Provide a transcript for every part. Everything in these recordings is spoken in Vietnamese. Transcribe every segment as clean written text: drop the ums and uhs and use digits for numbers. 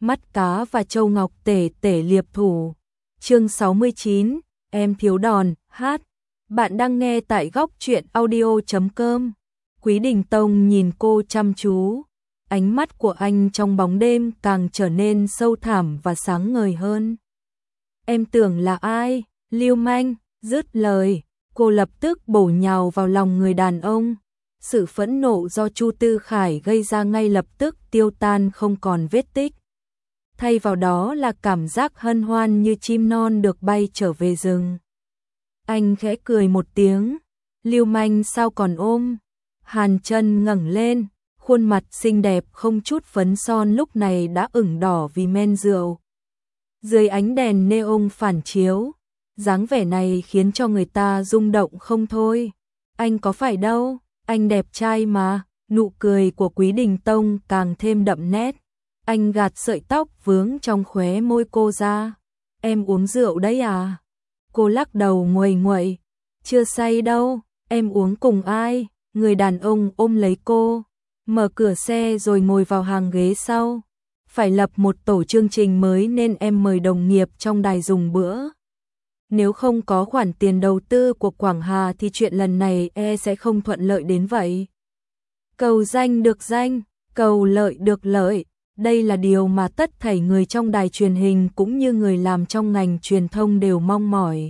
Mắt cá và châu ngọc tể tể liệp thủ. Chương 69, em thiếu đòn, hát. Bạn đang nghe tại góc truyện audio.com. Quý Đình Tông nhìn cô chăm chú. Ánh mắt của anh trong bóng đêm càng trở nên sâu thẳm và sáng ngời hơn. Em tưởng là ai? Lưu manh. Dứt lời, cô lập tức bổ nhào vào lòng người đàn ông. Sự phẫn nộ do Chu Tư Khải gây ra ngay lập tức tiêu tan không còn vết tích. Thay vào đó là cảm giác hân hoan như chim non được bay trở về rừng. Anh khẽ cười một tiếng. Lưu manh sao còn ôm? Hàn Chân ngẩng lên, khuôn mặt xinh đẹp không chút phấn son lúc này đã ửng đỏ vì men rượu. Dưới ánh đèn neon phản chiếu, dáng vẻ này khiến cho người ta rung động không thôi. Anh có phải đâu, anh đẹp trai mà. Nụ cười của Quý Đình Tông càng thêm đậm nét. Anh gạt sợi tóc vướng trong khóe môi cô ra. Em uống rượu đấy à? Cô lắc đầu nguầy nguậy. Chưa say đâu, em uống cùng ai? Người đàn ông ôm lấy cô, mở cửa xe rồi ngồi vào hàng ghế sau. Phải lập một tổ chương trình mới nên em mời đồng nghiệp trong đài dùng bữa. Nếu không có khoản tiền đầu tư của Quảng Hà thì chuyện lần này sẽ không thuận lợi đến vậy. Cầu danh được danh, cầu lợi được lợi. Đây là điều mà tất thảy người trong đài truyền hình cũng như người làm trong ngành truyền thông đều mong mỏi.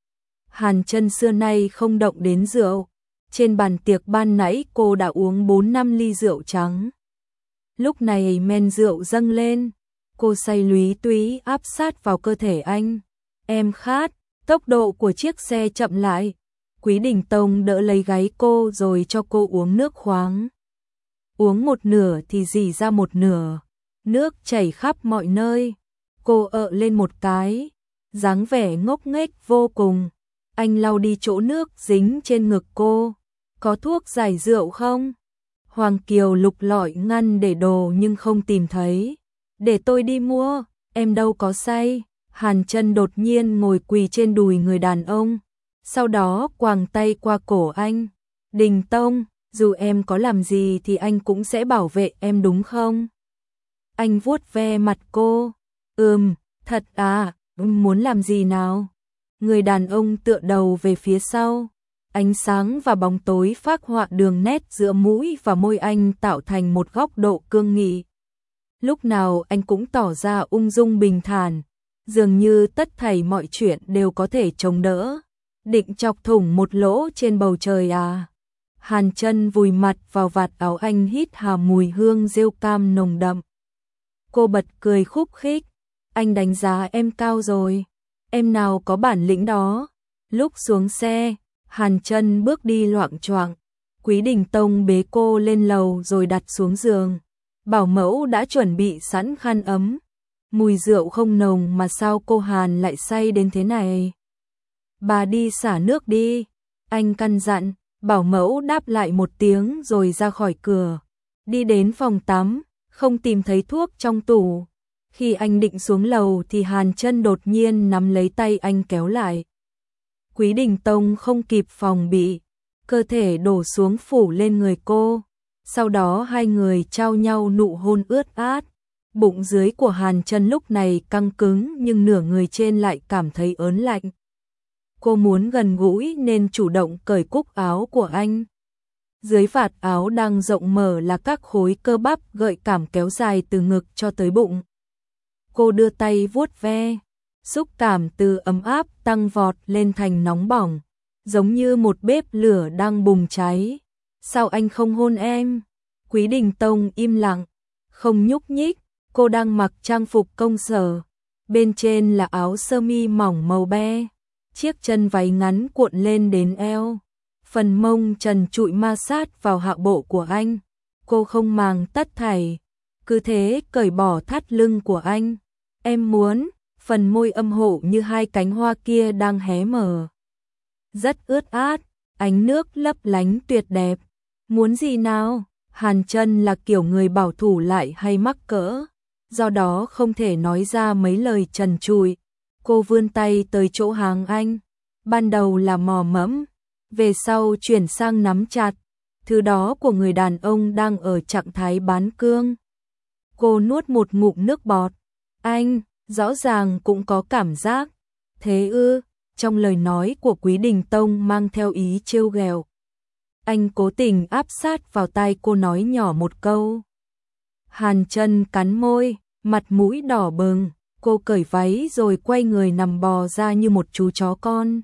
Hàn Chân xưa nay không động đến rượu. Trên bàn tiệc ban nãy cô đã uống 4-5 ly rượu trắng. Lúc này men rượu dâng lên. Cô say lúy túy áp sát vào cơ thể anh. Em khát. Tốc độ của chiếc xe chậm lại. Quý Đình Tông đỡ lấy gáy cô rồi cho cô uống nước khoáng. Uống một nửa thì rỉ ra một nửa. Nước chảy khắp mọi nơi. Cô ợ lên một cái. Dáng vẻ ngốc nghếch vô cùng. Anh lau đi chỗ nước dính trên ngực cô. Có thuốc giải rượu không? Hoàng Kiều lục lọi ngăn để đồ nhưng không tìm thấy. Để tôi đi mua, em đâu có say. Hàn Chân đột nhiên ngồi quỳ trên đùi người đàn ông. Sau đó quàng tay qua cổ anh. Đình Tông, dù em có làm gì thì anh cũng sẽ bảo vệ em đúng không? Anh vuốt ve mặt cô. Thật à, muốn làm gì nào? Người đàn ông tựa đầu về phía sau. Ánh sáng và bóng tối phác họa đường nét giữa mũi và môi anh tạo thành một góc độ cương nghị. Lúc nào anh cũng tỏ ra ung dung bình thản, dường như tất thảy mọi chuyện đều có thể chống đỡ. Định chọc thủng một lỗ trên bầu trời à? Hàn Chân vùi mặt vào vạt áo anh hít hà mùi hương rêu cam nồng đậm. Cô bật cười khúc khích. Anh đánh giá em cao rồi. Em nào có bản lĩnh đó. Lúc xuống xe, Hàn Chân bước đi loạng choạng. Quý Đình Tông bế cô lên lầu rồi đặt xuống giường. Bảo mẫu đã chuẩn bị sẵn khăn ấm. Mùi rượu không nồng mà sao cô Hàn lại say đến thế này? Bà đi xả nước đi. Anh căn dặn. Bảo mẫu đáp lại một tiếng rồi ra khỏi cửa. Đi đến phòng tắm, không tìm thấy thuốc trong tủ. Khi anh định xuống lầu thì Hàn Chân đột nhiên nắm lấy tay anh kéo lại. Quý Đình Tông không kịp phòng bị, cơ thể đổ xuống phủ lên người cô. Sau đó hai người trao nhau nụ hôn ướt át. Bụng dưới của Hàn Chân lúc này căng cứng nhưng nửa người trên lại cảm thấy ớn lạnh. Cô muốn gần gũi nên chủ động cởi cúc áo của anh. Dưới vạt áo đang rộng mở là các khối cơ bắp gợi cảm kéo dài từ ngực cho tới bụng. Cô đưa tay vuốt ve, xúc cảm từ ấm áp tăng vọt lên thành nóng bỏng, giống như một bếp lửa đang bùng cháy. Sao anh không hôn em? Quý Đình Tông im lặng, không nhúc nhích. Cô đang mặc trang phục công sở, bên trên là áo sơ mi mỏng màu be, chiếc chân váy ngắn cuộn lên đến eo, phần mông trần trụi ma sát vào hạ bộ của anh. Cô không màng tất thảy, cứ thế cởi bỏ thắt lưng của anh. Em muốn. Phần môi âm hộ như hai cánh hoa kia đang hé mở. Rất ướt át, ánh nước lấp lánh tuyệt đẹp. Muốn gì nào? Hàn Chân là kiểu người bảo thủ lại hay mắc cỡ, do đó không thể nói ra mấy lời trần trụi. Cô vươn tay tới chỗ háng anh. Ban đầu là mò mẫm, về sau chuyển sang nắm chặt. Thứ đó của người đàn ông đang ở trạng thái bán cương. Cô nuốt một ngụm nước bọt. Anh, rõ ràng cũng có cảm giác. Thế ư? Trong lời nói của Quý Đình Tông mang theo ý trêu ghẹo. Anh cố tình áp sát vào tai cô nói nhỏ một câu. Hàn Chân cắn môi, mặt mũi đỏ bừng, cô cởi váy rồi quay người nằm bò ra như một chú chó con.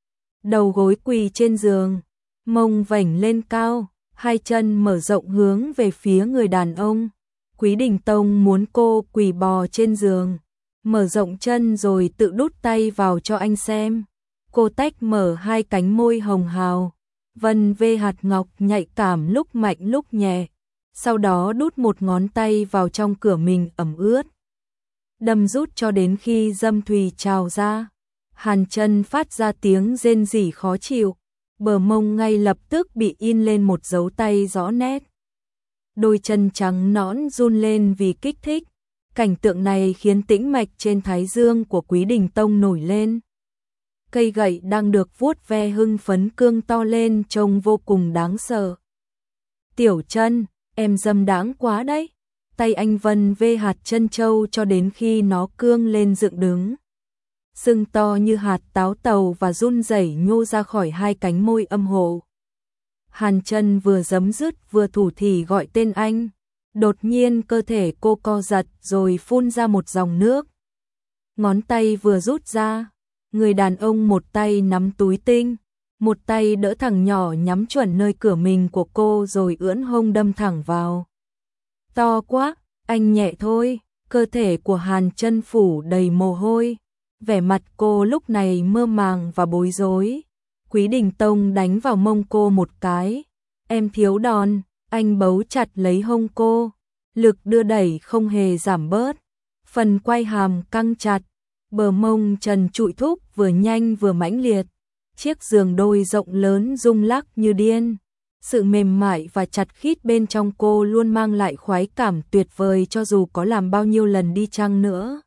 Đầu gối quỳ trên giường, mông vểnh lên cao, hai chân mở rộng hướng về phía người đàn ông. Quý Đình Tông muốn cô quỳ bò trên giường, mở rộng chân rồi tự đút tay vào cho anh xem. Cô tách mở hai cánh môi hồng hào, vân vê hạt ngọc nhạy cảm lúc mạnh lúc nhẹ, sau đó đút một ngón tay vào trong cửa mình ẩm ướt. Đâm rút cho đến khi dâm thùy trào ra. Hàn Chân phát ra tiếng rên rỉ khó chịu, bờ mông ngay lập tức bị in lên một dấu tay rõ nét. Đôi chân trắng nõn run lên vì kích thích. Cảnh tượng này khiến tĩnh mạch trên thái dương của Quý Đình Tông nổi lên. Cây gậy đang được vuốt ve hưng phấn cương to lên trông vô cùng đáng sợ. Tiểu Chân, em dâm đãng quá đấy. Tay anh vân vê hạt chân châu cho đến khi nó cương lên dựng đứng. Sưng to như hạt táo tàu và run rẩy nhô ra khỏi hai cánh môi âm hộ. Hàn Chân vừa giấm dứt vừa thủ thỉ gọi tên anh. Đột nhiên cơ thể cô co giật rồi phun ra một dòng nước. Ngón tay vừa rút ra, người đàn ông một tay nắm túi tinh, một tay đỡ thằng nhỏ nhắm chuẩn nơi cửa mình của cô rồi ưỡn hông đâm thẳng vào. To quá, anh nhẹ thôi. Cơ thể của Hàn Chân phủ đầy mồ hôi, vẻ mặt cô lúc này mơ màng và bối rối. Quý Đình Tông đánh vào mông cô một cái. Em thiếu đòn. Anh bấu chặt lấy hông cô, lực đưa đẩy không hề giảm bớt, phần quay hàm căng chặt, bờ mông trần trụi thúc vừa nhanh vừa mãnh liệt, chiếc giường đôi rộng lớn rung lắc như điên. Sự mềm mại và chặt khít bên trong cô luôn mang lại khoái cảm tuyệt vời cho dù có làm bao nhiêu lần đi chăng nữa.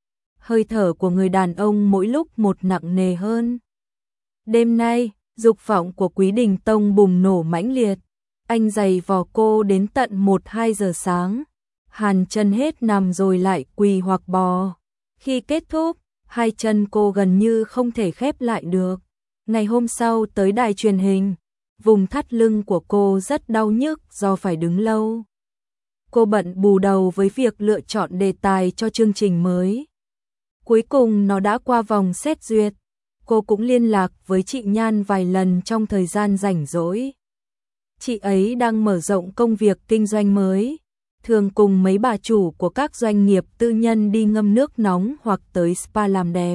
Hơi thở của người đàn ông mỗi lúc một nặng nề hơn. Đêm nay, dục vọng của Quý Đình Tông bùng nổ mãnh liệt. Anh giày vò cô đến tận 1-2 giờ sáng. Hàn Chân hết nằm rồi lại quỳ hoặc bò. Khi kết thúc, hai chân cô gần như không thể khép lại được. Ngày hôm sau tới đài truyền hình, vùng thắt lưng của cô rất đau nhức do phải đứng lâu. Cô bận bù đầu với việc lựa chọn đề tài cho chương trình mới. Cuối cùng nó đã qua vòng xét duyệt. Cô cũng liên lạc với chị Nhan vài lần trong thời gian rảnh rỗi. Chị ấy đang mở rộng công việc kinh doanh mới, thường cùng mấy bà chủ của các doanh nghiệp tư nhân đi ngâm nước nóng hoặc tới spa làm đẹp.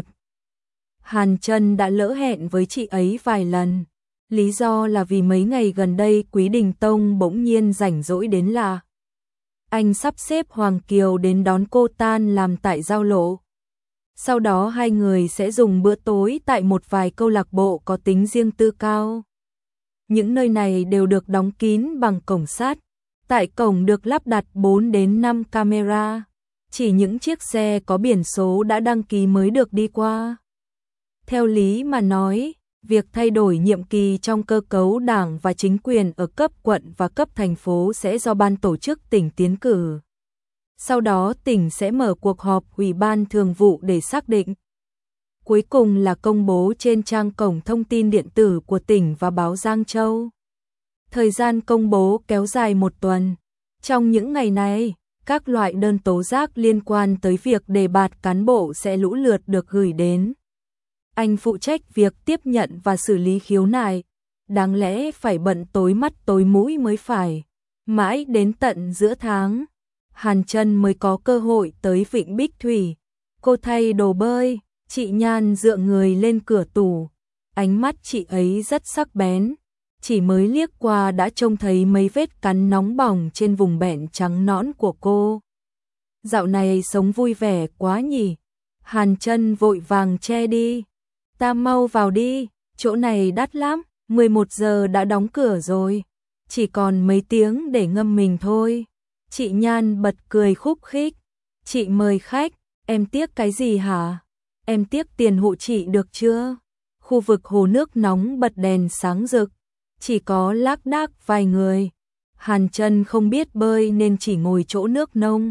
Hàn Chân đã lỡ hẹn với chị ấy vài lần, lý do là vì mấy ngày gần đây Quý Đình Tông bỗng nhiên rảnh rỗi đến lạ. Anh sắp xếp Hoàng Kiều đến đón cô tan làm tại giao lộ. Sau đó hai người sẽ dùng bữa tối tại một vài câu lạc bộ có tính riêng tư cao. Những nơi này đều được đóng kín bằng cổng sắt. Tại cổng được lắp đặt 4 đến 5 camera. Chỉ những chiếc xe có biển số đã đăng ký mới được đi qua. Theo lý mà nói, việc thay đổi nhiệm kỳ trong cơ cấu đảng và chính quyền ở cấp quận và cấp thành phố sẽ do ban tổ chức tỉnh tiến cử. Sau đó tỉnh sẽ mở cuộc họp ủy ban thường vụ để xác định. Cuối cùng là công bố trên trang cổng thông tin điện tử của tỉnh và báo Giang Châu. Thời gian công bố kéo dài 1 tuần. Trong những ngày này, các loại đơn tố giác liên quan tới việc đề bạt cán bộ sẽ lũ lượt được gửi đến. Anh phụ trách việc tiếp nhận và xử lý khiếu nại. Đáng lẽ phải bận tối mắt tối mũi mới phải. Mãi đến tận giữa tháng, Hàn Chân mới có cơ hội tới Vịnh Bích Thủy. Cô thay đồ bơi, chị Nhan dựa người lên cửa tủ. Ánh mắt chị ấy rất sắc bén. Chỉ mới liếc qua đã trông thấy mấy vết cắn nóng bỏng trên vùng bẹn trắng nõn của cô. Dạo này sống vui vẻ quá nhỉ. Hàn Chân vội vàng che đi. Ta mau vào đi, chỗ này đắt lắm, 11 giờ đã đóng cửa rồi. Chỉ còn mấy tiếng để ngâm mình thôi. Chị Nhan bật cười khúc khích. Chị mời khách, em tiếc cái gì hả? Em tiếc tiền hộ chị được chưa? Khu vực hồ nước nóng bật đèn sáng rực. Chỉ có lác đác vài người. Hàn Chân không biết bơi nên chỉ ngồi chỗ nước nông.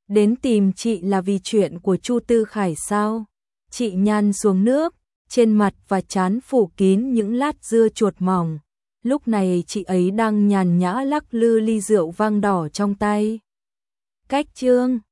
Đến tìm chị là vì chuyện của Chu Tư Khải sao? Chị nhăn xuống nước, trên mặt và trán phủ kín những lát dưa chuột mỏng. Lúc này chị ấy đang nhàn nhã lắc lư ly rượu vang đỏ trong tay. Cách chương